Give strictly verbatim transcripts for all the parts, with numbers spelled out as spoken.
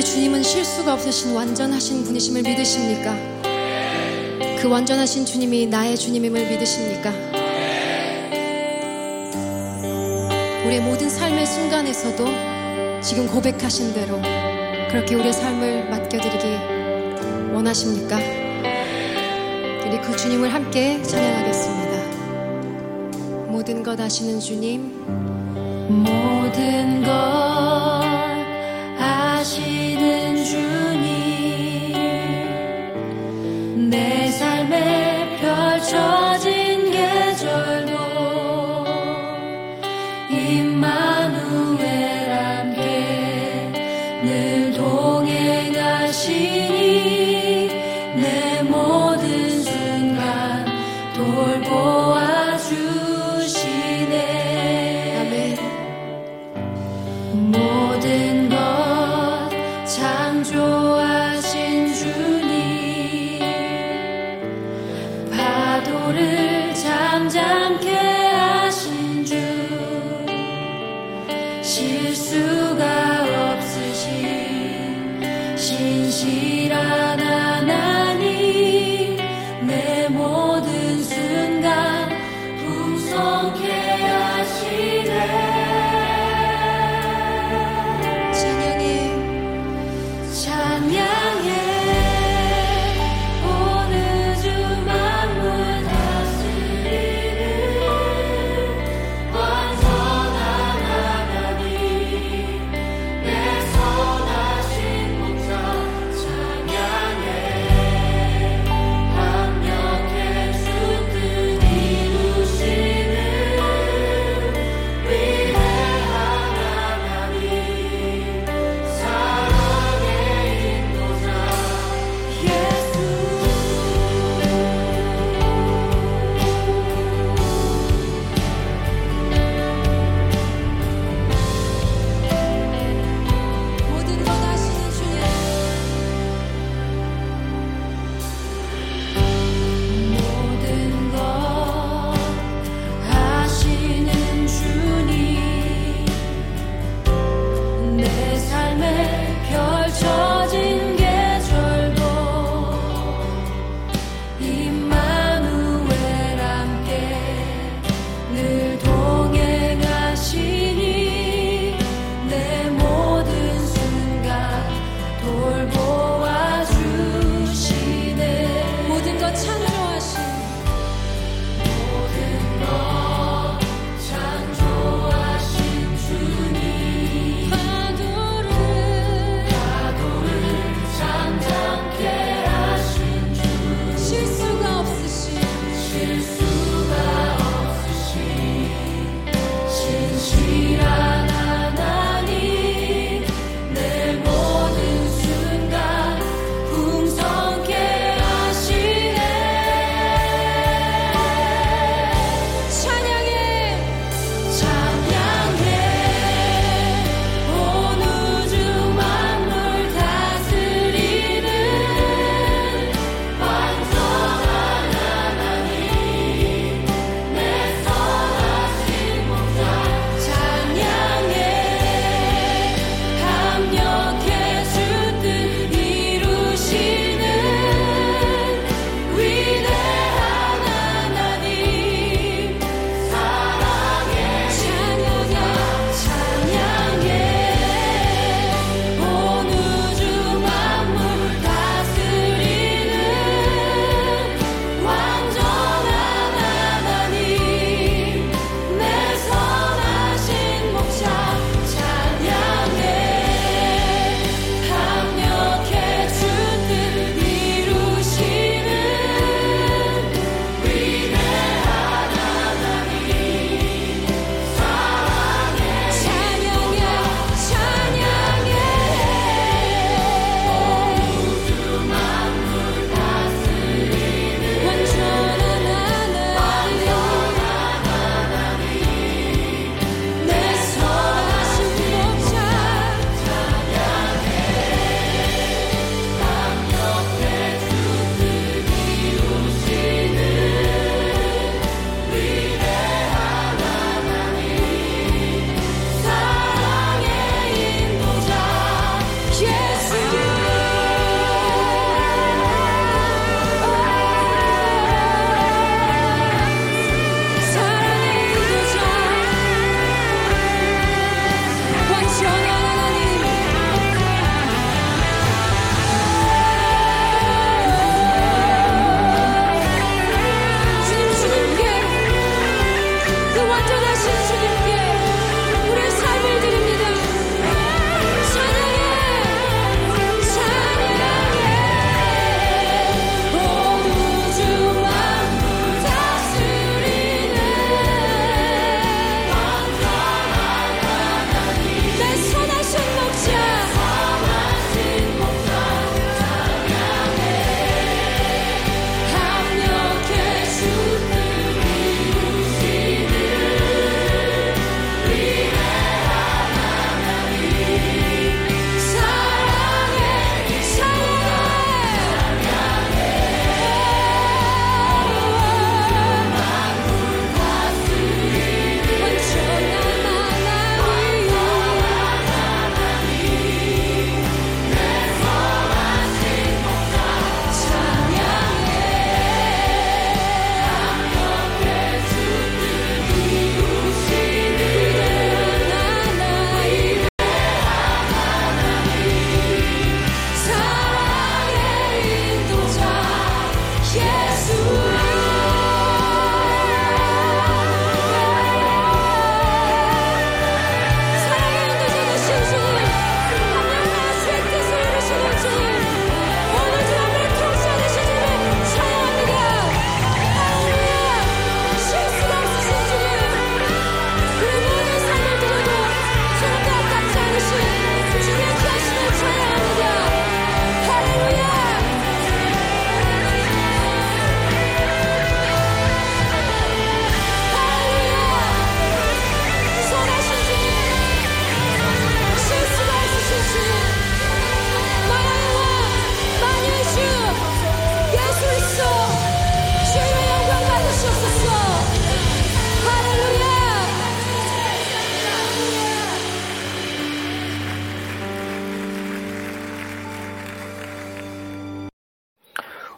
주님은 실수가 없으신 완전하신 분이심을 믿으십니까? 그 완전하신 주님이 나의 주님임을 믿으십니까? 우리의 모든 삶의 순간에서도 지금 고백하신 대로 그렇게 우리의 삶을 맡겨드리기 원하십니까? 우리 그 주님을 함께 찬양하겠습니다. 모든 것 아시는 주님, 모든 것 아시는 주님, 내 삶에 펼쳐진 계절도 임마누엘 함께 늘 동행하시니 내 모든 순간 돌보아 주시네. 모든 것 창조하신 주님, 파도를 잠잠케 하신 주, 실수가 없으신 신실한 하나님, 내 모든 순간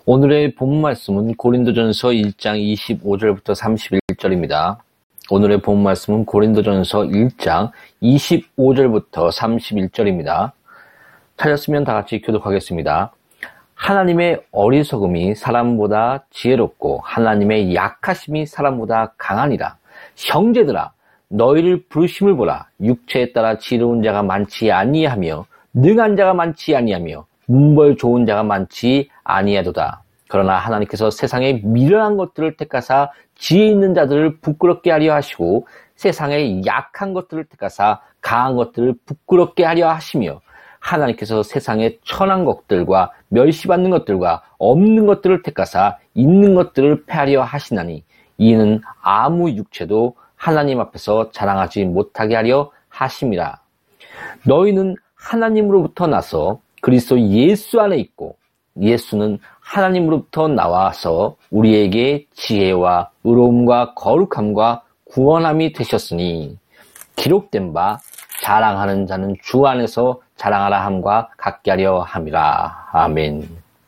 오늘의 본 말씀은 고린도전서 일 장 이십오 절부터 삼십일 절입니다. 오늘의 본 말씀은 고린도전서 일 장 이십오 절부터 삼십일 절입니다. 찾았으면 다 같이 교독하겠습니다. 하나님의 어리석음이 사람보다 지혜롭고 하나님의 약하심이 사람보다 강하니라. 형제들아, 너희를 부르심을 보라. 육체에 따라 지혜로운 자가 많지 아니하며 능한 자가 많지 아니하며 문벌 좋은 자가 많지 아니하도다. 그러나 하나님께서 세상의 미련한 것들을 택하사 지혜 있는 자들을 부끄럽게 하려 하시고 세상의 약한 것들을 택하사 강한 것들을 부끄럽게 하려 하시며 하나님께서 세상의 천한 것들과 멸시받는 것들과 없는 것들을 택하사 있는 것들을 패하려 하시나니 이는 아무 육체도 하나님 앞에서 자랑하지 못하게 하려 하심이라. 너희는 하나님으로부터 나서 그리스도 예수 안에 있고 예수는 하나님으로부터 나와서 우리에게 지혜와 의로움과 거룩함과 구원함이 되셨으니 기록된 바 자랑하는 자는 주 안에서 자랑하라 함과 같게 하려 함이라. 아멘.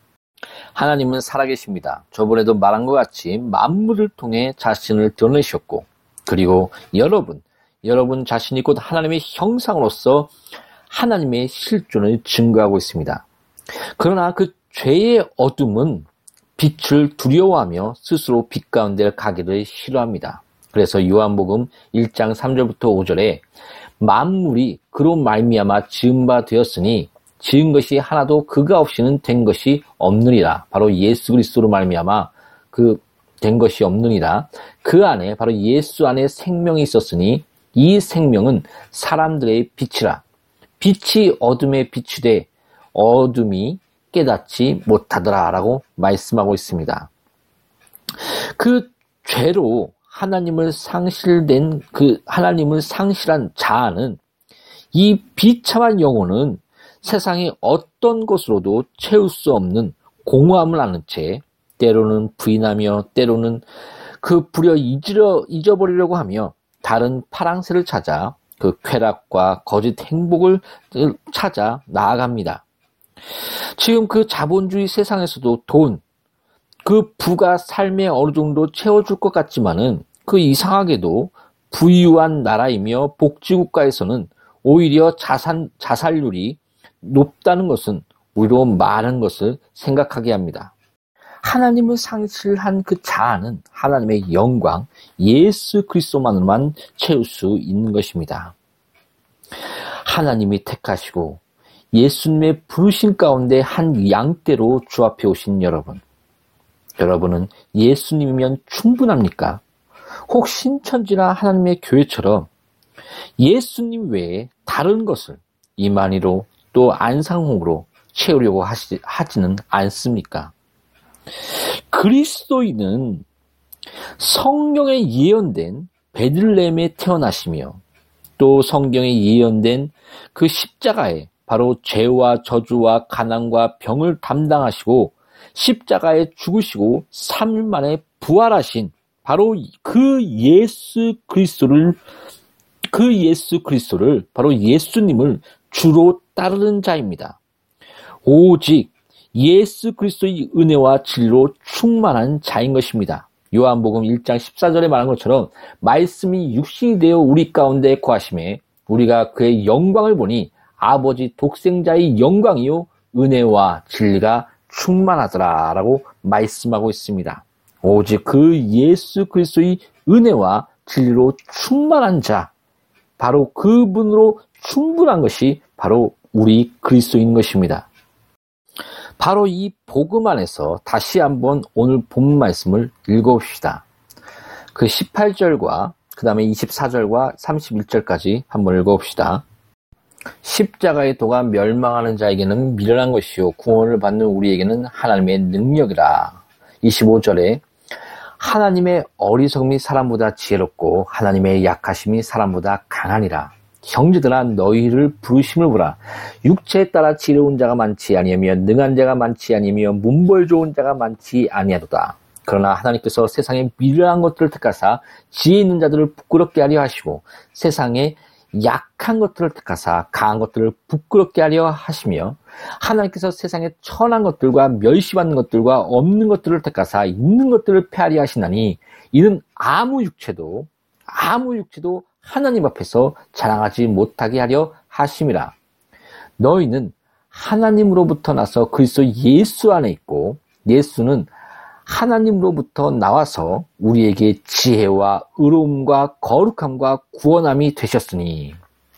하나님은 살아계십니다. 저번에도 말한 것 같이 만물을 통해 자신을 드러내셨고 그리고 여러분, 여러분 자신이 곧 하나님의 형상으로서 하나님의 실존을 증거하고 있습니다. 그러나 그 죄의 어둠은 빛을 두려워하며 스스로 빛 가운데 가기를 싫어합니다. 그래서 요한복음 일 장 삼 절부터 오 절에 만물이 그로 말미암아 지은 바 되었으니 지은 것이 하나도 그가 없이는 된 것이 없느니라. 바로 예수 그리스도로 말미암아 그 된 것이 없느니라. 그 안에 바로 예수 안에 생명이 있었으니 이 생명은 사람들의 빛이라. 빛이 어둠에 비추되 어둠이 깨닫지 못하더라 라고 말씀하고 있습니다. 그 죄로 하나님을 상실된 그 하나님을 상실한 자아는 이 비참한 영혼은 세상의 어떤 것으로도 채울 수 없는 공허함을 아는 채 때로는 부인하며 때로는 그 부려 잊으려, 잊어버리려고 하며 다른 파랑새를 찾아 그 쾌락과 거짓 행복을 찾아 나아갑니다. 지금 그 자본주의 세상에서도 돈, 그 부가 삶에 어느 정도 채워줄 것 같지만은 그 이상하게도 부유한 나라이며 복지국가에서는 오히려 자산, 자살률이 높다는 것은 오히려 많은 것을 생각하게 합니다. 하나님을 상실한 그 자아는 하나님의 영광, 예수 그리스도만으로만 채울 수 있는 것입니다. 하나님이 택하시고 예수님의 부르심 가운데 한 양떼로 주 앞에 오신 여러분, 여러분은 예수님이면 충분합니까? 혹 신천지나 하나님의 교회처럼 예수님 외에 다른 것을 이만희로 또 안상홍으로 채우려고 하시, 하지는 않습니까? 그리스도인은 성경에 예언된 베들레헴에 태어나시며 또 성경에 예언된 그 십자가에 바로 죄와 저주와 가난과 병을 담당하시고 십자가에 죽으시고 삼 일 만에 부활하신 바로 그 예수 그리스도를 그 예수 그리스도를 바로 예수님을 주로 따르는 자입니다. 오직 예수 그리스도의 은혜와 진리로 충만한 자인 것입니다. 요한복음 일 장 십사 절에 말한 것처럼 말씀이 육신이 되어 우리 가운데 거하심에 우리가 그의 영광을 보니 아버지 독생자의 영광이요 은혜와 진리가 충만하더라 라고 말씀하고 있습니다. 오직 그 예수 그리스도의 은혜와 진리로 충만한 자, 바로 그분으로 충분한 것이 바로 우리 그리스도인 것입니다. 바로 이 복음 안에서 다시 한번 오늘 본 말씀을 읽어봅시다. 그 십팔 절과 그 다음에 이십사 절과 삼십일 절까지 한번 읽어봅시다. 십자가의 도가 멸망하는 자에게는 미련한 것이요 구원을 받는 우리에게는 하나님의 능력이라. 이십오 절에 하나님의 어리석음이 사람보다 지혜롭고 하나님의 약하심이 사람보다 강하니라. 형제들아 너희를 부르심을 보라. 육체에 따라 지혜로운 자가 많지 아니하며 능한 자가 많지 아니하며 문벌 좋은 자가 많지 아니하도다. 그러나 하나님께서 세상에 미련한 것들을 택하사 지혜 있는 자들을 부끄럽게 하려 하시고 세상에 약한 것들을 택하사 강한 것들을 부끄럽게 하려 하시며 하나님께서 세상에 천한 것들과 멸시받는 것들과 없는 것들을 택하사 있는 것들을 폐하리 하시나니 이는 아무 육체도 아무 육체도 하나님 앞에서 자랑하지 못하게 하려 하심이라. 너희는 하나님으로부터 나서 그리스도 예수 안에 있고 예수는 하나님으로부터 나와서 우리에게 지혜와 의로움과 거룩함과 구원함이 되셨으니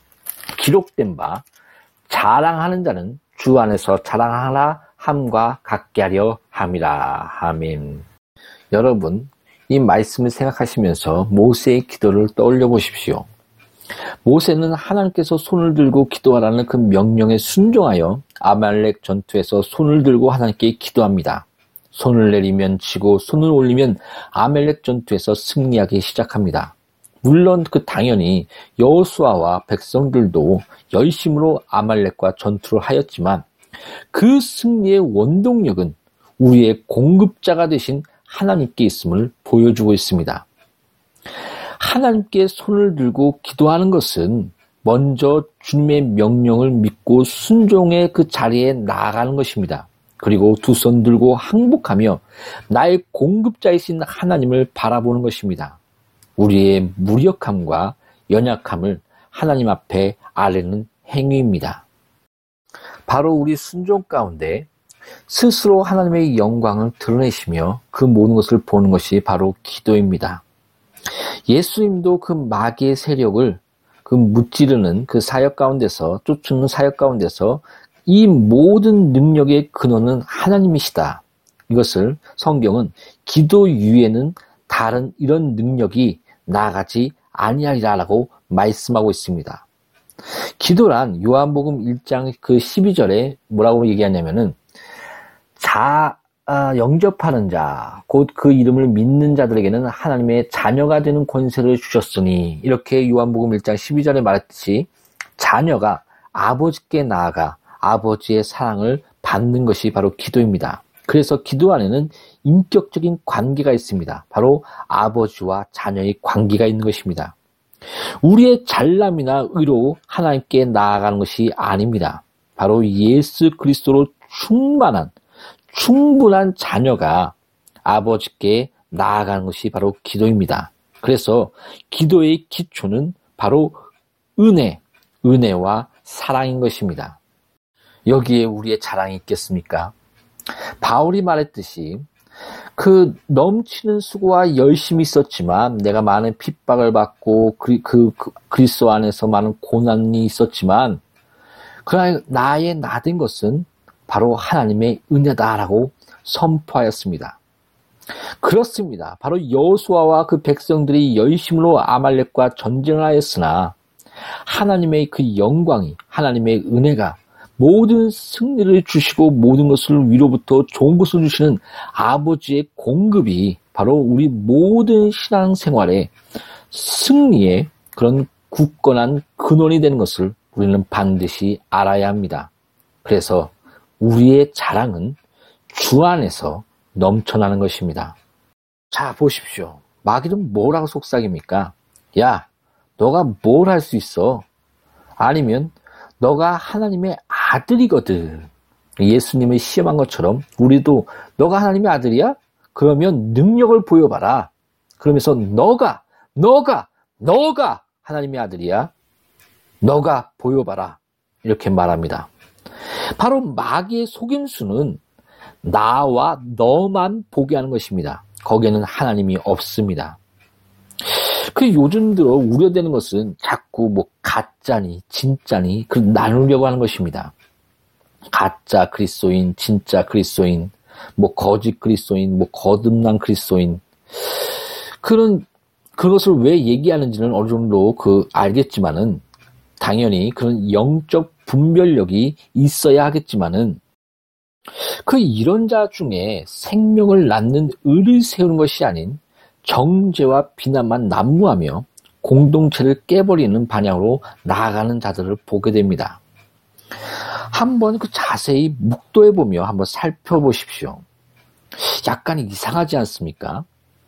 기록된 바 자랑하는 자는 주 안에서 자랑하라 함과 같게 하려 함이라. 아멘. 여러분, 이 말씀을 생각하시면서 모세의 기도를 떠올려 보십시오. 모세는 하나님께서 손을 들고 기도하라는 그 명령에 순종하여 아말렉 전투에서 손을 들고 하나님께 기도합니다. 손을 내리면 지고 손을 올리면 아말렉 전투에서 승리하기 시작합니다. 물론 그 당연히 여호수아와 백성들도 열심으로 아말렉과 전투를 하였지만 그 승리의 원동력은 우리의 공급자가 되신 하나님께 있음을 보여주고 있습니다. 하나님께 손을 들고 기도하는 것은 먼저 주님의 명령을 믿고 순종의 그 자리에 나아가는 것입니다. 그리고 두 손 들고 항복하며 나의 공급자이신 하나님을 바라보는 것입니다. 우리의 무력함과 연약함을 하나님 앞에 아뢰는 행위입니다. 바로 우리 순종 가운데 스스로 하나님의 영광을 드러내시며 그 모든 것을 보는 것이 바로 기도입니다. 예수님도 그 마귀의 세력을 그 무찌르는 그 사역 가운데서 쫓는 사역 가운데서 이 모든 능력의 근원은 하나님이시다. 이것을 성경은 기도 위에는 다른 이런 능력이 나아가지 아니하리라라고 말씀하고 있습니다. 기도란 요한복음 일 장 그 십이 절에 뭐라고 얘기하냐면은 자 아, 영접하는 자, 곧 그 이름을 믿는 자들에게는 하나님의 자녀가 되는 권세를 주셨으니 이렇게 요한복음 일 장 십이 절에 말했듯이 자녀가 아버지께 나아가 아버지의 사랑을 받는 것이 바로 기도입니다. 그래서 기도 안에는 인격적인 관계가 있습니다. 바로 아버지와 자녀의 관계가 있는 것입니다. 우리의 잘남이나 의로 하나님께 나아가는 것이 아닙니다. 바로 예수 그리스도로 충만한 충분한 자녀가 아버지께 나아가는 것이 바로 기도입니다. 그래서 기도의 기초는 바로 은혜, 은혜와 사랑인 것입니다. 여기에 우리의 자랑이 있겠습니까? 바울이 말했듯이 그 넘치는 수고와 열심이 있었지만 내가 많은 핍박을 받고 그, 그, 그 그리스도 안에서 많은 고난이 있었지만 그러나 나의 나된 것은 바로 하나님의 은혜다라고 선포하였습니다. 그렇습니다. 바로 여호수아와 그 백성들이 열심으로 아말렉과 전쟁을 하였으나 하나님의 그 영광이 하나님의 은혜가 모든 승리를 주시고 모든 것을 위로부터 좋은 것을 주시는 아버지의 공급이 바로 우리 모든 신앙생활의 승리의 그런 굳건한 근원이 되는 것을 우리는 반드시 알아야 합니다. 그래서 우리의 자랑은 주 안에서 넘쳐나는 것입니다. 자, 보십시오. 마귀는 뭐라고 속삭입니까? 야, 너가 뭘 할 수 있어? 아니면 너가 하나님의 아들이거든. 예수님을 시험한 것처럼 우리도 너가 하나님의 아들이야? 그러면 능력을 보여봐라. 그러면서 너가, 너가, 너가 하나님의 아들이야? 너가 보여봐라. 이렇게 말합니다. 바로 마귀의 속임수는 나와 너만 보게 하는 것입니다. 거기에는 하나님이 없습니다. 그 요즘 들어 우려되는 것은 자꾸 뭐 가짜니 진짜니 그 나누려고 하는 것입니다. 가짜 그리스도인, 진짜 그리스도인, 뭐 거짓 그리스도인, 뭐 거듭난 그리스도인. 그런 그것을 왜 얘기하는지는 어느 정도 그 알겠지만은 당연히 그런 영적 분별력이 있어야 하겠지만은 그 이런 자 중에 생명을 낳는 의를 세우는 것이 아닌 정죄와 비난만 난무하며 공동체를 깨버리는 방향으로 나아가는 자들을 보게 됩니다. 한번 그 자세히 묵도해보며 한번 살펴보십시오. 약간 이상하지 않습니까?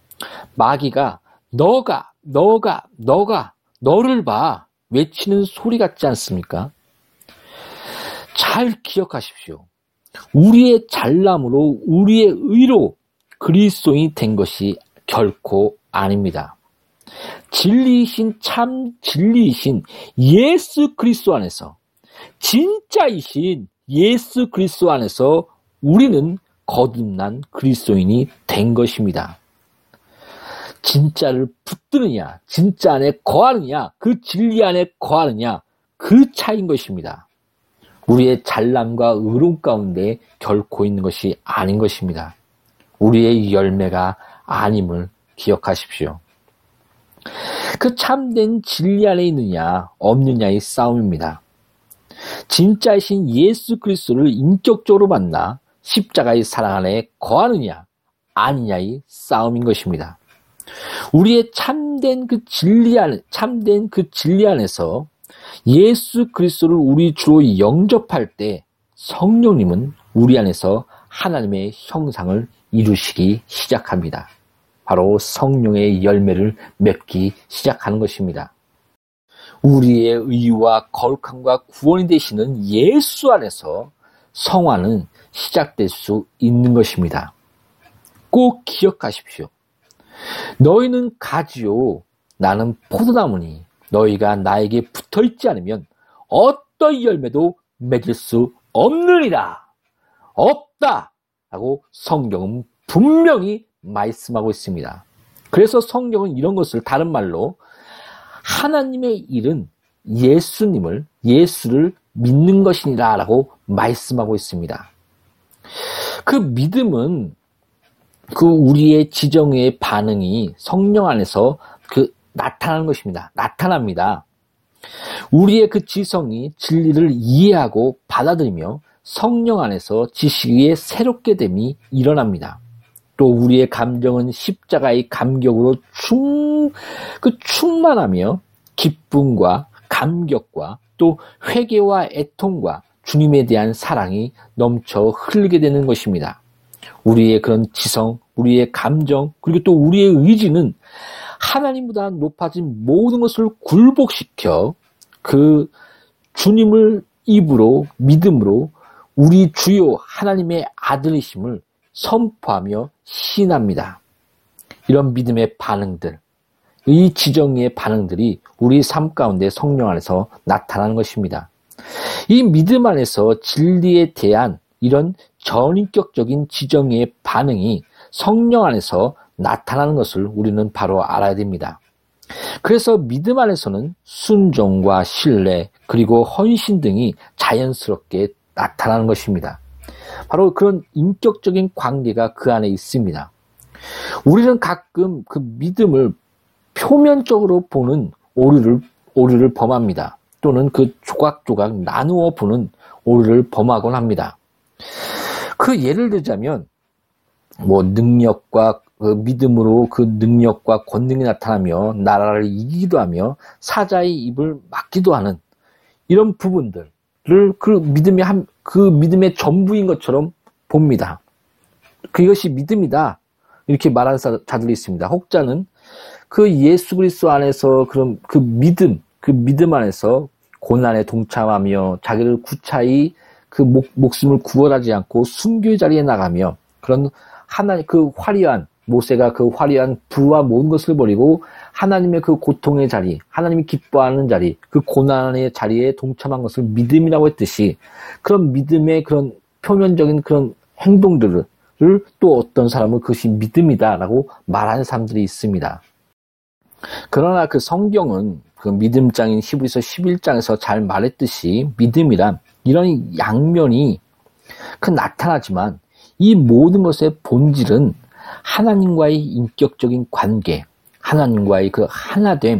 마귀가 너가, 너가, 너가, 너를 봐 외치는 소리 같지 않습니까? 잘 기억하십시오. 우리의 잘남으로 우리의 의로 그리스도인이 된 것이 결코 아닙니다. 진리이신 참 진리이신 예수 그리스도 안에서 진짜이신 예수 그리스도 안에서 우리는 거듭난 그리스도인이 된 것입니다. 진짜를 붙드느냐, 진짜 안에 거하느냐, 그 진리 안에 거하느냐, 그 차이인 것입니다. 우리의 잘남과 의로움 가운데 결코 있는 것이 아닌 것입니다. 우리의 열매가 아님을 기억하십시오. 그 참된 진리 안에 있느냐 없느냐의 싸움입니다. 진짜이신 예수 그리스도를 인격적으로 만나 십자가의 사랑 안에 거하느냐 아니냐의 싸움인 것입니다. 우리의 참된 그 진리 안 참된 그 진리 안에서 예수 그리스도를 우리 주로 영접할 때 성령님은 우리 안에서 하나님의 형상을 이루시기 시작합니다. 바로 성령의 열매를 맺기 시작하는 것입니다. 우리의 의와 거룩함과 구원이 되시는 예수 안에서 성화는 시작될 수 있는 것입니다. 꼭 기억하십시오. 너희는 가지요, 나는 포도나무니 너희가 나에게 붙어있지 않으면 어떤 열매도 맺을 수 없느니라. 없다! 라고 성경은 분명히 말씀하고 있습니다. 그래서 성경은 이런 것을 다른 말로 하나님의 일은 예수님을, 예수를 믿는 것이니라 라고 말씀하고 있습니다. 그 믿음은 그 우리의 지정의 반응이 성령 안에서 그 나타나는 것입니다. 나타납니다. 우리의 그 지성이 진리를 이해하고 받아들이며 성령 안에서 지식의 새롭게 됨이 일어납니다. 또 우리의 감정은 십자가의 감격으로 충, 그 충만하며 기쁨과 감격과 또 회개와 애통과 주님에 대한 사랑이 넘쳐 흐르게 되는 것입니다. 우리의 그런 지성, 우리의 감정, 그리고 또 우리의 의지는 하나님보다 높아진 모든 것을 굴복시켜 그 주님을 입으로, 믿음으로 우리 주요 하나님의 아들이심을 선포하며 시인합니다. 이런 믿음의 반응들, 이 지정의 반응들이 우리 삶 가운데 성령 안에서 나타나는 것입니다. 이 믿음 안에서 진리에 대한 이런 전인격적인 지정의 반응이 성령 안에서 나타나는 것을 우리는 바로 알아야 됩니다. 그래서 믿음 안에서는 순종과 신뢰 그리고 헌신 등이 자연스럽게 나타나는 것입니다. 바로 그런 인격적인 관계가 그 안에 있습니다. 우리는 가끔 그 믿음을 표면적으로 보는 오류를, 오류를 범합니다. 또는 그 조각조각 나누어 보는 오류를 범하곤 합니다. 그 예를 들자면 뭐 능력과 그 믿음으로 그 능력과 권능이 나타나며 나라를 이기기도 하며 사자의 입을 막기도 하는 이런 부분들을 그 믿음의 한, 그 믿음의 전부인 것처럼 봅니다. 그것이 믿음이다. 이렇게 말하는 자들이 있습니다. 혹자는 그 예수 그리스도 안에서 그런 그 믿음, 그 믿음 안에서 고난에 동참하며 자기를 구차히 그 목, 목숨을 구원하지 않고 순교의 자리에 나가며 그런 하나님 그 화려한 모세가 그 화려한 부와 모든 것을 버리고 하나님의 그 고통의 자리, 하나님이 기뻐하는 자리, 그 고난의 자리에 동참한 것을 믿음이라고 했듯이 그런 믿음의 그런 표면적인 그런 행동들을 또 어떤 사람은 그것이 믿음이다라고 말하는 사람들이 있습니다. 그러나 그 성경은 그 믿음장인 히브리서 십일 장에서 잘 말했듯이 믿음이란 이런 양면이 그 나타나지만 이 모든 것의 본질은 하나님과의 인격적인 관계, 하나님과의 그 하나됨,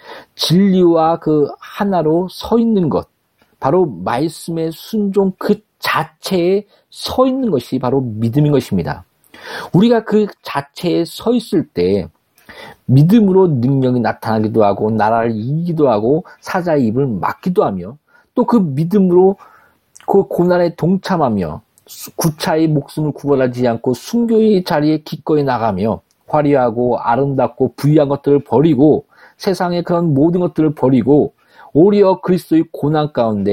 진리와 그 하나로 서 있는 것, 바로 말씀의 순종 그 자체에 서 있는 것이 바로 믿음인 것입니다. 우리가 그 자체에 서 있을 때 믿음으로 능력이 나타나기도 하고 나라를 이기기도 하고 사자의 입을 막기도 하며 또 그 믿음으로 그 고난에 동참하며 구차히 목숨을 구원하지 않고 순교의 자리에 기꺼이 나가며 화려하고 아름답고 부유한 것들을 버리고 세상의 그런 모든 것들을 버리고 오히려 그리스도의 고난 가운데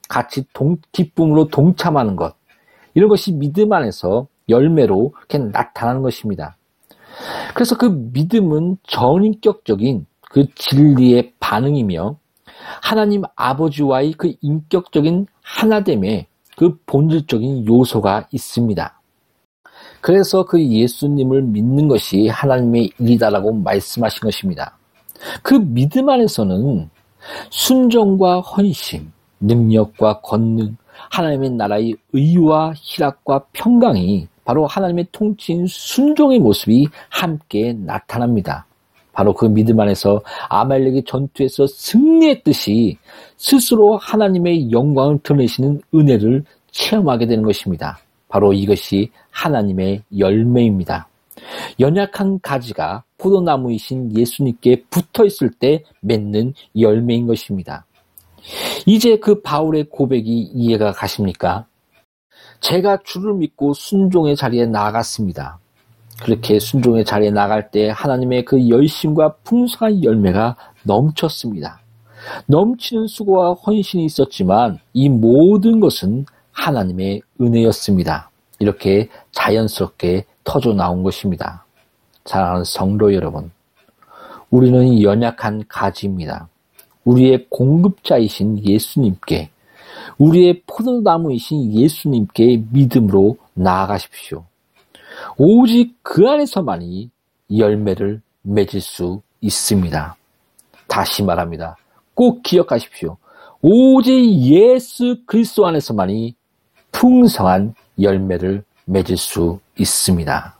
같이 동, 기쁨으로 동참하는 것. 이런 것이 믿음 안에서 열매로 이렇게 나타나는 것입니다. 그래서 그 믿음은 전인격적인 그 진리의 반응이며 하나님 아버지와의 그 인격적인 하나됨의 그 본질적인 요소가 있습니다. 그래서 그 예수님을 믿는 것이 하나님의 일이다라고 말씀하신 것입니다. 그 믿음 안에서는 순종과 헌신, 능력과 권능, 하나님의 나라의 의와 희락과 평강이 바로 하나님의 통치인 순종의 모습이 함께 나타납니다. 바로 그 믿음 안에서 아말렉의 전투에서 승리했듯이 스스로 하나님의 영광을 드러내시는 은혜를 체험하게 되는 것입니다. 바로 이것이 하나님의 열매입니다. 연약한 가지가 포도나무이신 예수님께 붙어있을 때 맺는 열매인 것입니다. 이제 그 바울의 고백이 이해가 가십니까? 제가 주를 믿고 순종의 자리에 나아갔습니다. 그렇게 순종의 자리에 나갈 때 하나님의 그 열심과 풍성한 열매가 넘쳤습니다. 넘치는 수고와 헌신이 있었지만 이 모든 것은 하나님의 은혜였습니다. 이렇게 자연스럽게 터져 나온 것입니다. 사랑하는 성도 여러분, 우리는 연약한 가지입니다. 우리의 공급자이신 예수님께, 우리의 포도나무이신 예수님께 믿음으로 나아가십시오. 오직 그 안에서만이 열매를 맺을 수 있습니다. 다시 말합니다. 꼭 기억하십시오. 오직 예수 그리스도 안에서만이 풍성한 열매를 맺을 수 있습니다.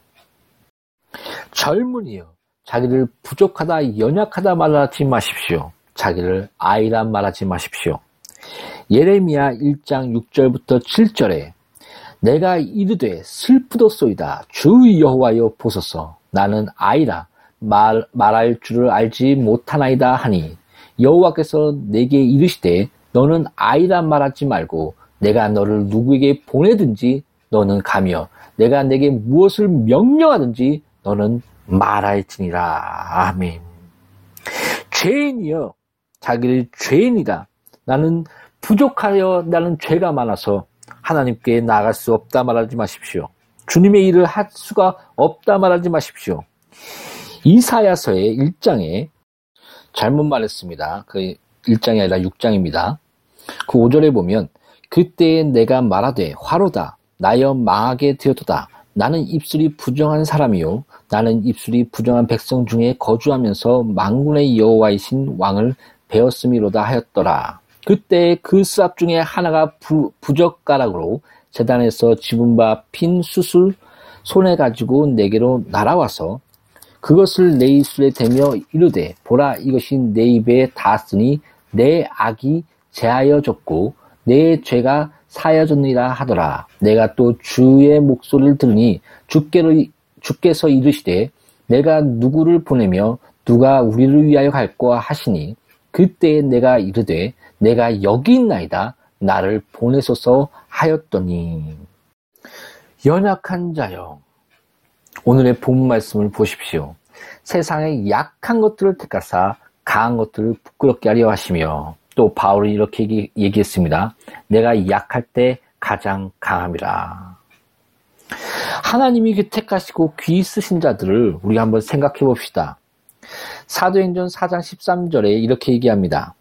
젊은이여, 자기를 부족하다, 연약하다 말하지 마십시오. 자기를 아이란 말하지 마십시오. 예레미야 일 장 육 절부터 칠 절에 내가 이르되 슬프도소이다. 주 여호와여 보소서. 나는 아이라 말, 말할 줄을 알지 못하나이다 하니 여호와께서 내게 이르시되 너는 아이라 말하지 말고 내가 너를 누구에게 보내든지 너는 가며 내가 내게 무엇을 명령하든지 너는 말할지니라. 아멘. 죄인이여, 자기를 죄인이다. 나는 부족하여 나는 죄가 많아서 하나님께 나아갈 수 없다 말하지 마십시오. 주님의 일을 할 수가 없다 말하지 마십시오. 이사야서의 일 장에 잘못 말했습니다. 그 일 장이 아니라 육 장입니다. 그 오 절에 보면 그때에 내가 말하되 화로다 나여 망하게 되었도다. 나는 입술이 부정한 사람이요 나는 입술이 부정한 백성 중에 거주하면서 만군의 여호와이신 왕을 배웠음이로다 하였더라. 그때 그 스랍 중에 하나가 부, 부젓가락으로 제단에서 집은 바 핀 숯을 손에 가지고 내게로 날아와서 그것을 내 입술에 대며 이르되 보라 이것이 내 입에 닿았으니 내 악이 제하여졌고 내 죄가 사여졌느니라 하더라. 내가 또 주의 목소리를 들으니 주께로, 주께서 이르시되 내가 누구를 보내며 누가 우리를 위하여 갈꼬 하시니 그때에 내가 이르되 내가 여기 있나이다. 나를 보내소서 하였더니. 연약한 자여, 오늘의 본 말씀을 보십시오. 세상의 약한 것들을 택하사 강한 것들을 부끄럽게 하려 하시며 또 바울이 이렇게 얘기, 얘기했습니다. 내가 약할 때 가장 강함이라. 하나님이 그 택하시고 귀 쓰신 자들을 우리가 한번 생각해 봅시다. 사도행전 사 장 십삼 절에 이렇게 얘기합니다.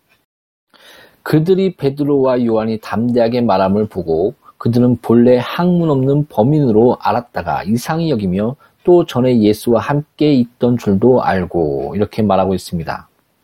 그들이 베드로와 요한이 담대하게 말함을 보고 그들은 본래 학문 없는 범인으로 알았다가 이상히 여기며 또 전에 예수와 함께 있던 줄도 알고 이렇게 말하고 있습니다.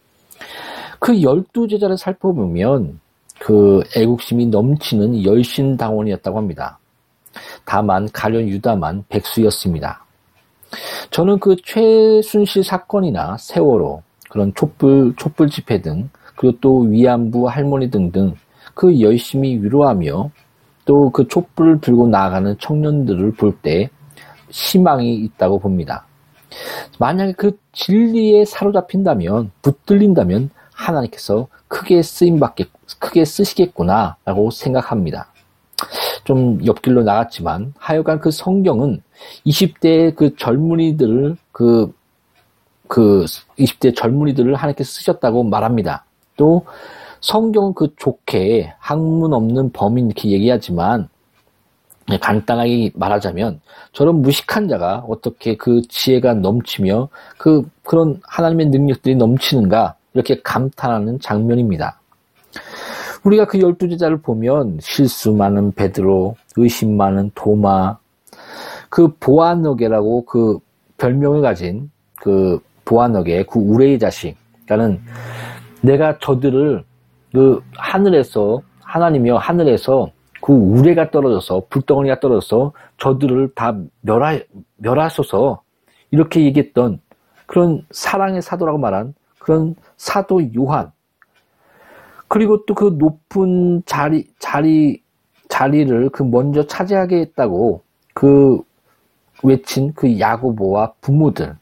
그 열두 제자를 살펴보면 그 애국심이 넘치는 열신당원이었다고 합니다. 다만 가룟 유다만 백수였습니다. 저는 그 최순실 사건이나 세월호, 그런 촛불, 촛불 집회 등, 그리고 또 위안부 할머니 등등 그 열심히 위로하며 또 그 촛불을 들고 나아가는 청년들을 볼 때 희망이 있다고 봅니다. 만약에 그 진리에 사로잡힌다면, 붙들린다면 하나님께서 크게 쓰임받겠, 크게 쓰시겠구나 라고 생각합니다. 좀 옆길로 나갔지만 하여간 그 성경은 이십 대 그 젊은이들을 그, 그 이십 대 젊은이들을 하나님께서 쓰셨다고 말합니다. 또 성경은 그 좋게 학문 없는 범인 이렇게 얘기하지만 간단하게 말하자면 저런 무식한 자가 어떻게 그 지혜가 넘치며 그 그런 하나님의 능력들이 넘치는가 이렇게 감탄하는 장면입니다. 우리가 그 열두 제자를 보면 실수 많은 베드로, 의심 많은 도마, 그 보아너게라고 그 별명을 가진 그 보아너게, 그 우레의 자식, 그러니까는 내가 저들을 그 하늘에서 하나님이여 하늘에서 그 우레가 떨어져서 불덩어리가 떨어져서 저들을 다 멸하 멸하소서 이렇게 얘기했던 그런 사랑의 사도라고 말한 그런 사도 요한. 그리고 또 그 높은 자리 자리 자리를 그 먼저 차지하게 했다고 그 외친 그 야고보와 부모들.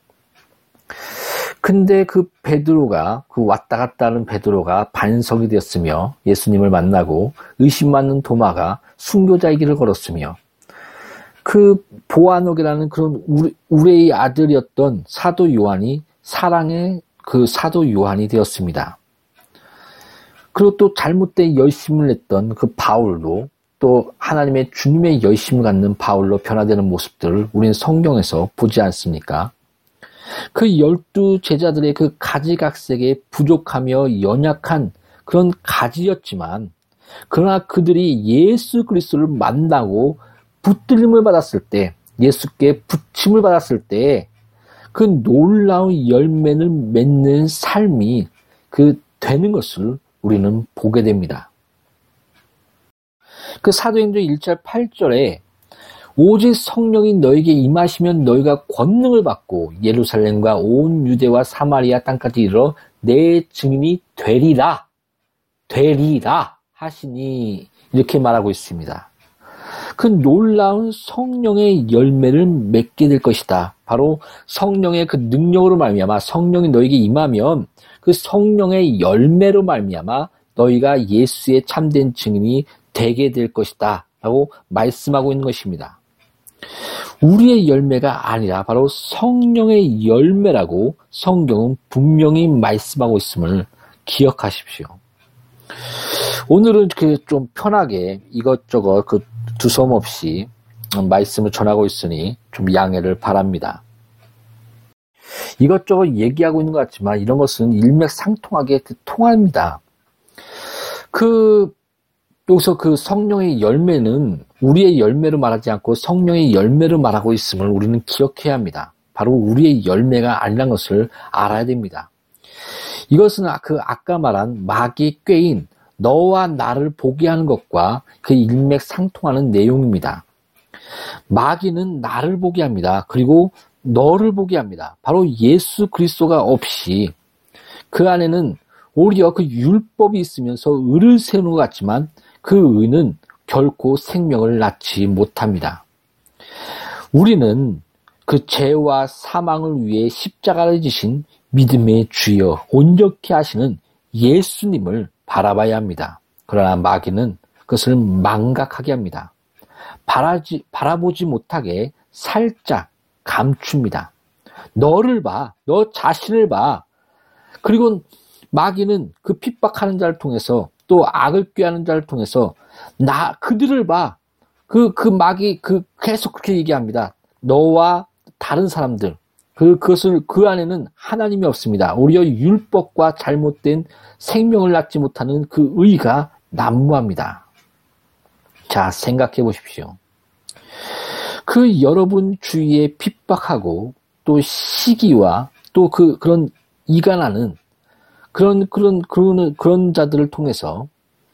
근데 그 베드로가 그 왔다 갔다 하는 베드로가 반석이 되었으며 예수님을 만나고 의심 많은 도마가 순교자의 길을 걸었으며 그 보아녹이라는 그런 우레의 아들이었던 사도 요한이 사랑의 그 사도 요한이 되었습니다. 그리고 또 잘못된 열심을 냈던 그 바울도 또 하나님의 주님의 열심을 갖는 바울로 변화되는 모습들을 우리는 성경에서 보지 않습니까? 그 열두 제자들의 그 가지각색에 부족하며 연약한 그런 가지였지만 그러나 그들이 예수 그리스도를 만나고 붙들림을 받았을 때 예수께 붙임을 받았을 때 그 놀라운 열매를 맺는 삶이 그 되는 것을 우리는 보게 됩니다. 그 사도행전 일 장 팔 절에 오직 성령이 너에게 임하시면 너희가 권능을 받고 예루살렘과 온 유대와 사마리아 땅까지 이르러 내 증인이 되리라 되리라 하시니 이렇게 말하고 있습니다. 그 놀라운 성령의 열매를 맺게 될 것이다. 바로 성령의 그 능력으로 말미암아 성령이 너에게 임하면 그 성령의 열매로 말미암아 너희가 예수의 참된 증인이 되게 될 것이다 라고 말씀하고 있는 것입니다. 우리의 열매가 아니라 바로 성령의 열매라고 성경은 분명히 말씀하고 있음을 기억하십시오. 오늘은 그 좀 편하게 이것저것 그 두서없이 말씀을 전하고 있으니 좀 양해를 바랍니다. 이것저것 얘기하고 있는 것 같지만 이런 것은 일맥상통하게 통합니다. 그 여기서 그 성령의 열매는 우리의 열매로 말하지 않고 성령의 열매로 말하고 있음을 우리는 기억해야 합니다. 바로 우리의 열매가 아니라는 것을 알아야 됩니다. 이것은 그 아까 말한 마귀의 꾀인 너와 나를 보게 하는 것과 그 일맥상통하는 내용입니다. 마귀는 나를 보게 합니다. 그리고 너를 보게 합니다. 바로 예수 그리스도가 없이 그 안에는 오히려 그 율법이 있으면서 의를 세우는 것 같지만 그 의는 결코 생명을 낳지 못합니다. 우리는 그 죄와 사망을 위해 십자가를 지신 믿음의 주여 온전케 하시는 예수님을 바라봐야 합니다. 그러나 마귀는 그것을 망각하게 합니다. 바라지, 바라보지 못하게 살짝 감춥니다. 너를 봐. 너 자신을 봐. 그리고 마귀는 그 핍박하는 자를 통해서 또 악을 꾀하는 자를 통해서 나 그들을 봐. 그, 그 마귀 그 계속 그렇게 얘기합니다. 너와 다른 사람들. 그, 그것을, 그 안에는 하나님이 없습니다. 오히려 율법과 잘못된 생명을 낳지 못하는 그 의가 난무합니다. 자, 생각해 보십시오. 그 여러분 주위에 핍박하고 또 시기와 또 그, 그런 이간하는 그런, 그런, 그런, 그런 자들을 통해서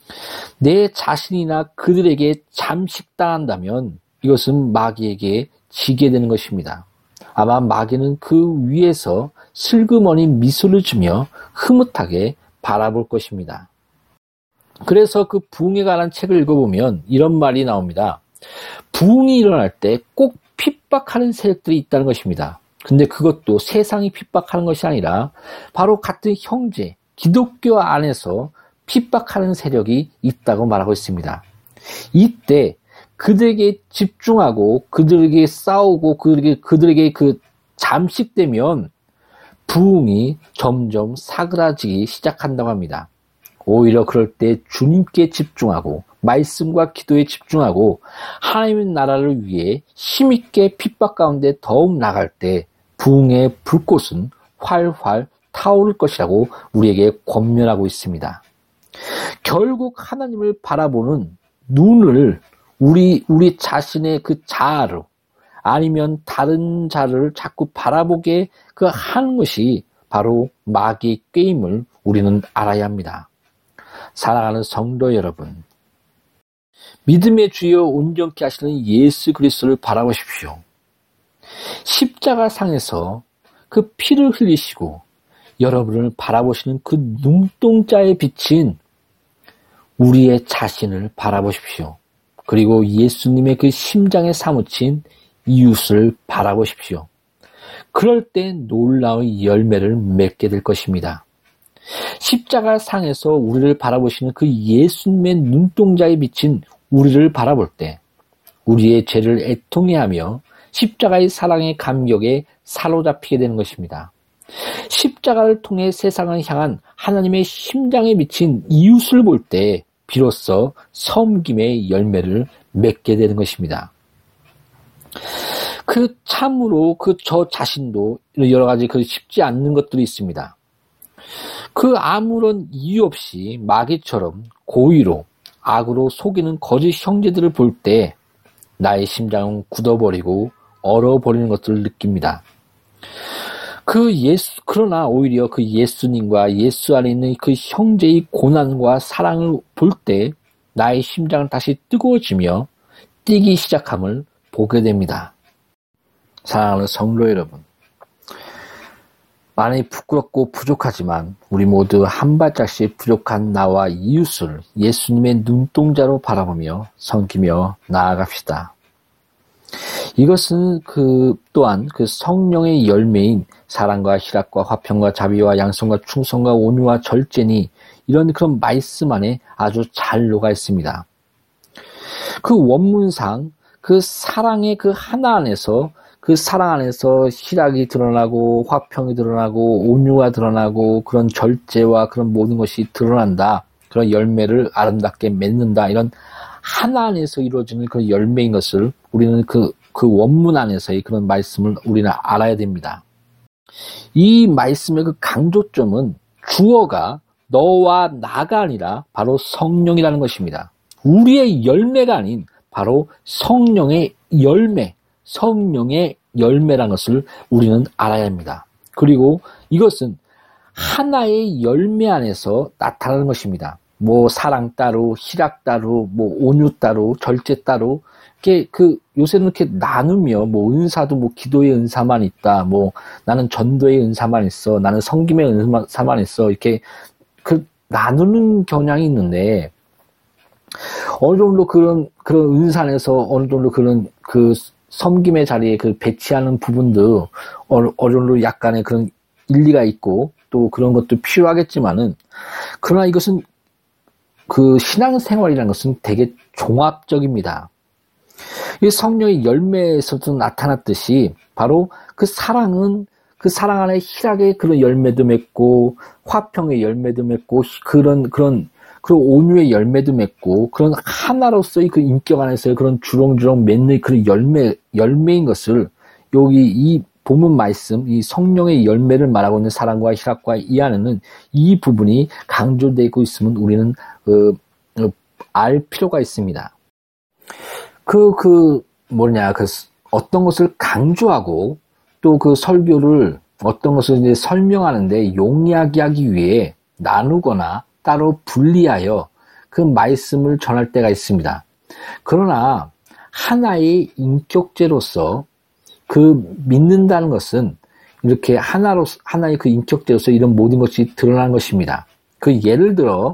내 자신이나 그들에게 잠식당한다면 이것은 마귀에게 지게 되는 것입니다. 아마 마귀는 그 위에서 슬그머니 미소를 주며 흐뭇하게 바라볼 것입니다. 그래서 그 부흥에 관한 책을 읽어보면 이런 말이 나옵니다. 부흥이 일어날 때 꼭 핍박하는 세력들이 있다는 것입니다. 근데 그것도 세상이 핍박하는 것이 아니라 바로 같은 형제, 기독교 안에서 핍박하는 세력이 있다고 말하고 있습니다. 이때 그들에게 집중하고 그들에게 싸우고 그들에게, 그들에게 그 잠식되면 부흥이 점점 사그라지기 시작한다고 합니다. 오히려 그럴 때 주님께 집중하고 말씀과 기도에 집중하고 하나님의 나라를 위해 힘있게 핍박 가운데 더욱 나갈 때 부흥의 불꽃은 활활 타오를 것이라고 우리에게 권면하고 있습니다. 결국 하나님을 바라보는 눈을 우리 우리 자신의 그 자아로 아니면 다른 자를 자꾸 바라보게 그 하는 것이 바로 마귀의 꾀임을 우리는 알아야 합니다. 사랑하는 성도 여러분, 믿음의 주여 온전케 하시는 예수 그리스도를 바라보십시오. 십자가 상에서 그 피를 흘리시고 여러분을 바라보시는 그 눈동자에 비친 우리의 자신을 바라보십시오. 그리고 예수님의 그 심장에 사무친 이웃을 바라보십시오. 그럴 때 놀라운 열매를 맺게 될 것입니다. 십자가 상에서 우리를 바라보시는 그 예수님의 눈동자에 비친 우리를 바라볼 때 우리의 죄를 애통해하며 십자가의 사랑의 감격에 사로잡히게 되는 것입니다. 십자가를 통해 세상을 향한 하나님의 심장에 비친 이웃을 볼 때 비로소 섬김의 열매를 맺게 되는 것입니다. 그 참으로 그 저 자신도 여러 가지 그 쉽지 않는 것들이 있습니다. 그 아무런 이유 없이 마귀처럼 고의로 악으로 속이는 거짓 형제들을 볼 때 나의 심장은 굳어버리고 얼어버리는 것들을 느낍니다. 그 예수, 그러나 오히려 그 예수님과 예수 안에 있는 그 형제의 고난과 사랑을 볼 때 나의 심장은 다시 뜨거워지며 뛰기 시작함을 보게 됩니다. 사랑하는 성도 여러분, 많이 부끄럽고 부족하지만 우리 모두 한 발짝씩 부족한 나와 이웃을 예수님의 눈동자로 바라보며 섬기며 나아갑시다. 이것은 그 또한 그 성령의 열매인 사랑과 희락과 화평과 자비와 양성과 충성과 온유와 절제니 이런 그런 말씀 안에 아주 잘 녹아 있습니다. 그 원문상 그 사랑의 그 하나 안에서 그 사랑 안에서 희락이 드러나고 화평이 드러나고 온유가 드러나고 그런 절제와 그런 모든 것이 드러난다. 그런 열매를 아름답게 맺는다. 이런 하나 안에서 이루어지는 그런 열매인 것을 우리는 그, 그 원문 안에서의 그런 말씀을 우리는 알아야 됩니다. 이 말씀의 그 강조점은 주어가 너와 나가 아니라 바로 성령이라는 것입니다. 우리의 열매가 아닌 바로 성령의 열매, 성령의 열매라는 것을 우리는 알아야 합니다. 그리고 이것은 하나의 열매 안에서 나타나는 것입니다. 뭐 사랑 따로, 희락 따로, 뭐 온유 따로, 절제 따로, 이렇게 그 요새는 이렇게 나누며 뭐 은사도 뭐 기도의 은사만 있다, 뭐 나는 전도의 은사만 있어, 나는 섬김의 은사만 있어, 이렇게 그 나누는 경향이 있는데 어느 정도 그런 그런 은사 안에서 어느 정도 그런 그 섬김의 자리에 그 배치하는 부분도 어느, 어느 정도 약간의 그런 일리가 있고 또 그런 것도 필요하겠지만은 그러나 이것은 그 신앙생활이라는 것은 되게 종합적입니다. 이 성령의 열매에서도 나타났듯이 바로 그 사랑은 그 사랑 안에 희락의 그런 열매도 맺고 화평의 열매도 맺고 그런 그런 그 온유의 열매도 맺고 그런 하나로서의 그 인격 안에서의 그런 주렁주렁 맺는 그런 열매 열매인 것을 여기 이 본문 말씀 이 성령의 열매를 말하고 있는 사랑과 희락과 이 안에는 이 부분이 강조되고 있으면 우리는 그, 그 알 필요가 있습니다. 그 그 뭐냐 그 어떤 것을 강조하고 또 그 설교를 어떤 것을 이제 설명하는데 용이하게 위해 나누거나 따로 분리하여 그 말씀을 전할 때가 있습니다. 그러나 하나의 인격체로서 그 믿는다는 것은 이렇게 하나로 하나의 그 인격체로서 이런 모든 것이 드러나는 것입니다. 그 예를 들어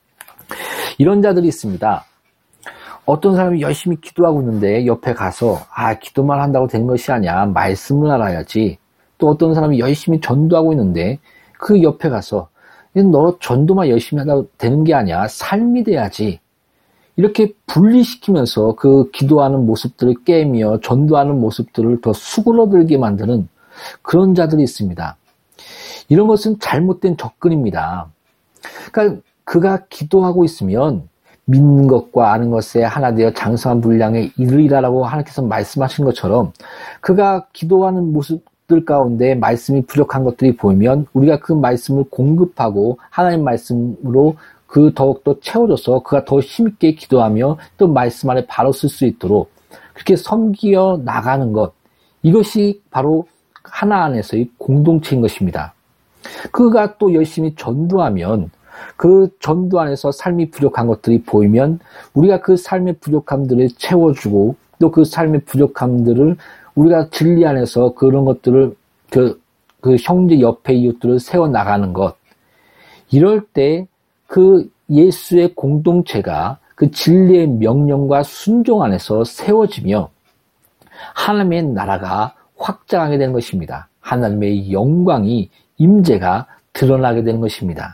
이런 자들이 있습니다. 어떤 사람이 열심히 기도하고 있는데 옆에 가서 아 기도만 한다고 되는 것이 아니야 말씀을 알아야지. 또 어떤 사람이 열심히 전도하고 있는데 그 옆에 가서 너 전도만 열심히 한다고 되는 게 아니야 삶이 돼야지. 이렇게 분리시키면서 그 기도하는 모습들을 깨며 전도하는 모습들을 더 수그러들게 만드는 그런 자들이 있습니다. 이런 것은 잘못된 접근입니다. 그러니까 그가 기도하고 있으면 믿는 것과 아는 것에 하나 되어 장성한 분량에 이르리라라고 하나님께서 말씀하신 것처럼 그가 기도하는 모습들 가운데 말씀이 부족한 것들이 보이면 우리가 그 말씀을 공급하고 하나님 말씀으로 그 더욱더 채워줘서 그가 더 힘있게 기도하며 또 말씀 안에 바로 쓸 수 있도록 그렇게 섬기어 나가는 것, 이것이 바로 하나 안에서의 공동체인 것입니다. 그가 또 열심히 전도하면 그 전도 안에서 삶이 부족한 것들이 보이면 우리가 그 삶의 부족함들을 채워주고 또 그 삶의 부족함들을 우리가 진리 안에서 그런 것들을 그, 그 형제 옆에 이웃들을 세워나가는 것, 이럴 때 그 예수의 공동체가 그 진리의 명령과 순종 안에서 세워지며 하나님의 나라가 확장하게 되는 것입니다. 하나님의 영광이 임재가 드러나게 되는 것입니다.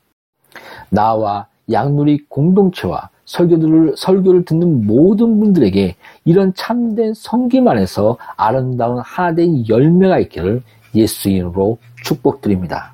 나와 양누리 공동체와 설교들을, 설교를 듣는 모든 분들에게 이런 참된 섬김 안에서 아름다운 하나된 열매가 있기를 예수 이름으로 축복드립니다.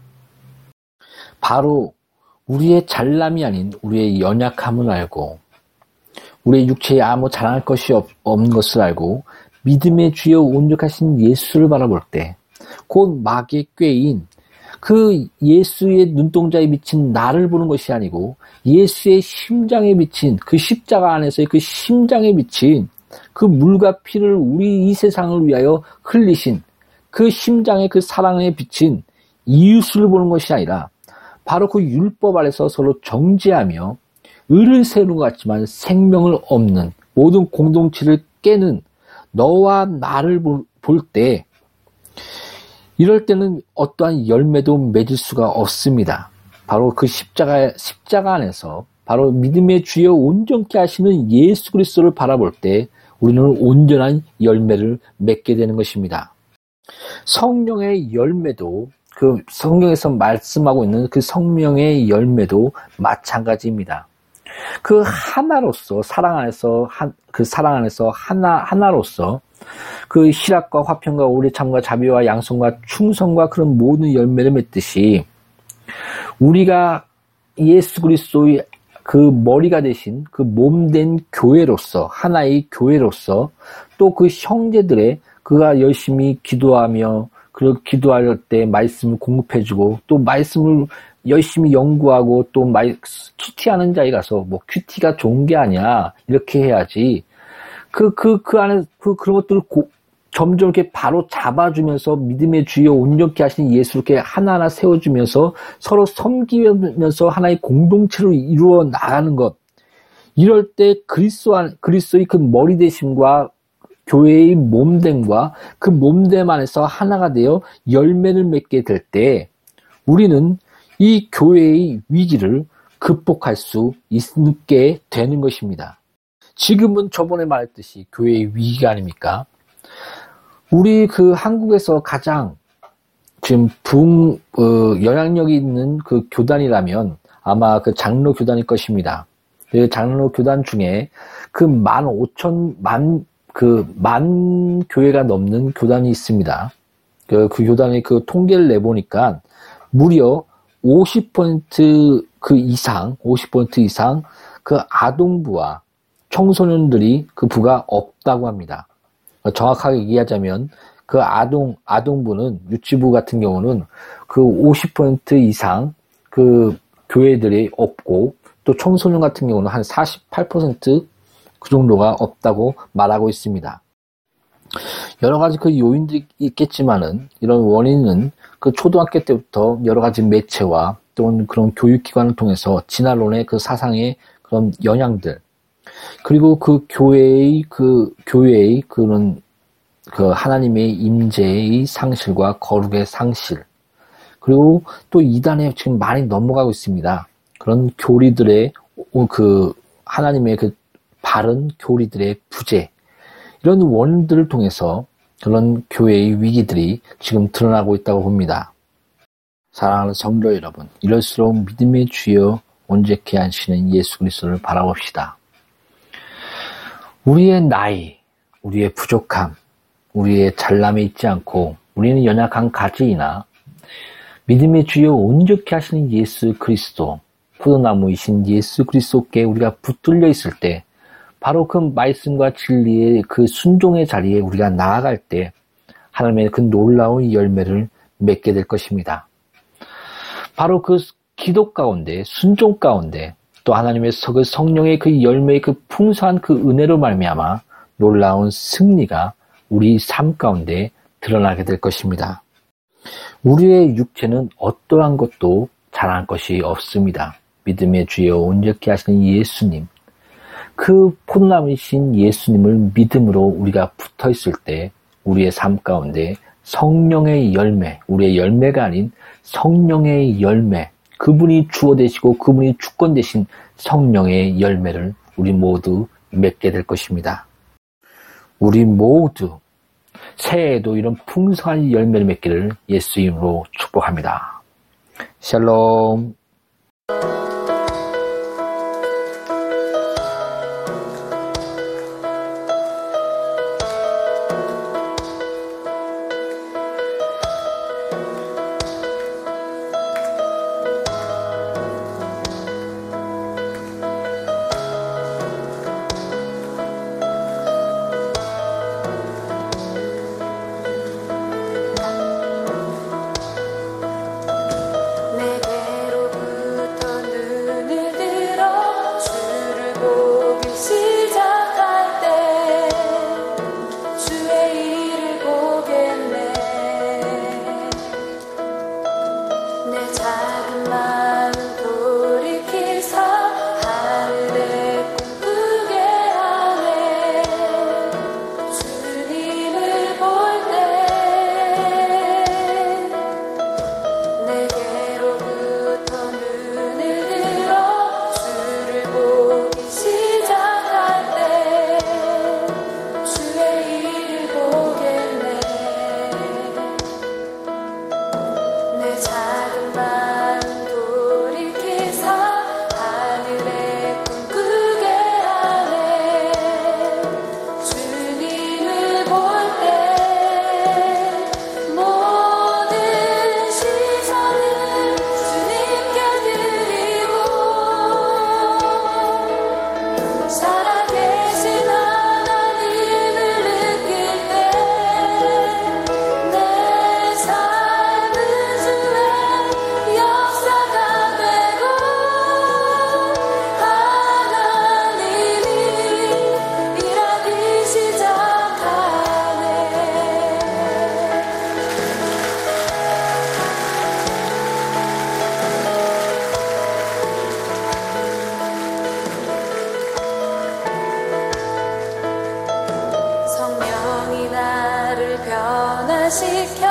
바로 우리의 잘남이 아닌 우리의 연약함을 알고 우리의 육체에 아무 자랑할 것이 없, 없는 것을 알고 믿음의 주여 온전하신 예수를 바라볼 때 곧 마귀의 꾀인 그 예수의 눈동자에 비친 나를 보는 것이 아니고 예수의 심장에 비친 그 십자가 안에서의 그 심장에 비친 그 물과 피를 우리 이 세상을 위하여 흘리신 그 심장의 그 사랑에 비친 이웃을 보는 것이 아니라 바로 그 율법 아래서 서로 정죄하며 을을 세우는 것 같지만 생명을 없는 모든 공동체를 깨는 너와 나를 볼 때 이럴 때는 어떠한 열매도 맺을 수가 없습니다. 바로 그 십자가, 십자가 안에서 바로 믿음의 주여 온전케 하시는 예수 그리스도를 바라볼 때 우리는 온전한 열매를 맺게 되는 것입니다. 성령의 열매도 그 성경에서 말씀하고 있는 그 성령의 열매도 마찬가지입니다. 그 하나로서 사랑 안에서 한, 그 사랑 안에서 하나 하나로서 그 희락과 화평과 오래참과 자비와 양성과 충성과 그런 모든 열매를 맺듯이 우리가 예수 그리스도의 그 머리가 되신 그 몸된 교회로서 하나의 교회로서 또 그 형제들의 그가 열심히 기도하며 그 기도할 때 말씀을 공급해주고 또 말씀을 열심히 연구하고 또 말, 큐티하는 자에 가서 뭐 큐티가 좋은 게 아니야 이렇게 해야지 그 그 그 안에 그 그런 것들을 고, 점점 이렇게 바로 잡아주면서 믿음의 주여 온전케 하신 예수 이렇게 하나하나 세워주면서 서로 섬기면서 하나의 공동체로 이루어 나가는 것, 이럴 때 그리스도 안 그리스도의 그 머리 되심과 교회의 몸됨과 그 몸됨 안에서 하나가 되어 열매를 맺게 될 때 우리는 이 교회의 위기를 극복할 수 있게 되는 것입니다. 지금은 저번에 말했듯이 교회의 위기가 아닙니까? 우리 그 한국에서 가장 지금 붕, 어, 영향력이 있는 그 교단이라면 아마 그 장로 교단일 것입니다. 그 장로 교단 중에 그 만 오천, 만, 그 만 교회가 넘는 교단이 있습니다. 그, 그 교단의 그 통계를 내보니까 무려 오십 퍼센트 그 이상, 오십 퍼센트 이상 그 아동부와 청소년들이 그 부가 없다고 합니다. 정확하게 얘기하자면 그 아동, 아동부는 유치부 같은 경우는 그 오십 퍼센트 이상 그 교회들이 없고 또 청소년 같은 경우는 한 사십팔 퍼센트 그 정도가 없다고 말하고 있습니다. 여러 가지 그 요인들이 있겠지만은 이런 원인은 그 초등학교 때부터 여러 가지 매체와 또는 그런 교육기관을 통해서 진화론의 그 사상의 그런 영향들, 그리고 그 교회의 그 교회의 그런 그 하나님의 임재의 상실과 거룩의 상실, 그리고 또 이단에 지금 많이 넘어가고 있습니다. 그런 교리들의 그 하나님의 그 바른 교리들의 부재, 이런 원인들을 통해서 그런 교회의 위기들이 지금 드러나고 있다고 봅니다. 사랑하는 성도 여러분, 이럴수록 믿음의 주여 온전케 하시는 예수 그리스도를 바라봅시다. 우리의 나이, 우리의 부족함, 우리의 잘남에 있지 않고 우리는 연약한 가지이나 믿음의 주여 온전케 하시는 예수 그리스도, 포도나무이신 예수 그리스도께 우리가 붙들려 있을 때, 바로 그 말씀과 진리의 그 순종의 자리에 우리가 나아갈 때 하나님의 그 놀라운 열매를 맺게 될 것입니다. 바로 그 기도 가운데, 순종 가운데, 또 하나님의 그 성령의 그 열매의 그 풍성한 그 은혜로 말미암아 놀라운 승리가 우리 삶 가운데 드러나게 될 것입니다. 우리의 육체는 어떠한 것도 잘한 것이 없습니다. 믿음의 주여 온전케 하시는 예수님, 그 포도나무이신 예수님을 믿음으로 우리가 붙어 있을 때 우리의 삶 가운데 성령의 열매, 우리의 열매가 아닌 성령의 열매, 그분이 주어 되시고 그분이 주권 되신 성령의 열매를 우리 모두 맺게 될 것입니다. 우리 모두 새해에도 이런 풍성한 열매를 맺기를 예수 이름으로 축복합니다. 샬롬. 변화시켜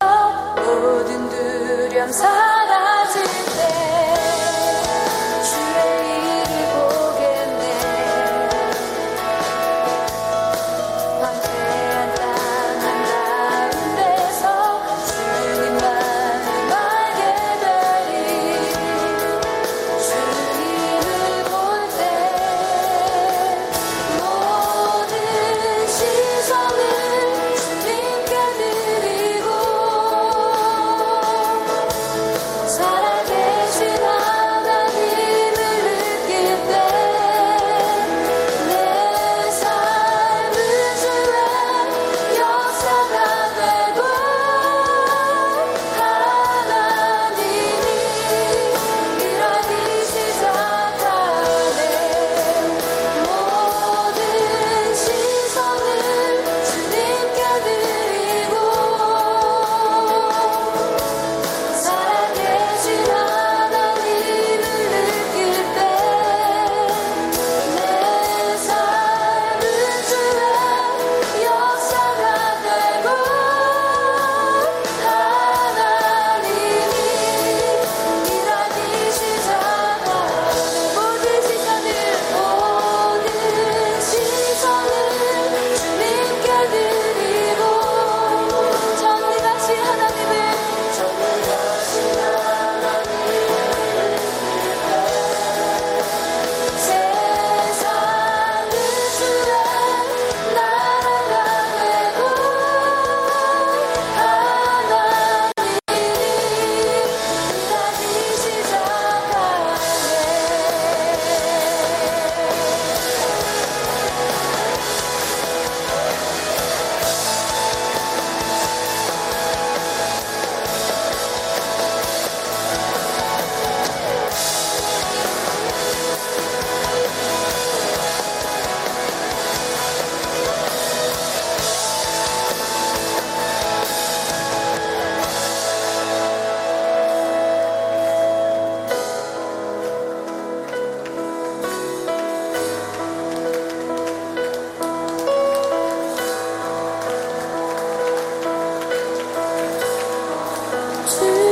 모든 두려움 사라질 때 주의 일을 보겠네. 황폐한 땅 한가운데서 주님만을 알게 되리. 주님을 볼 때 모든 시선을 주님께 드리고 주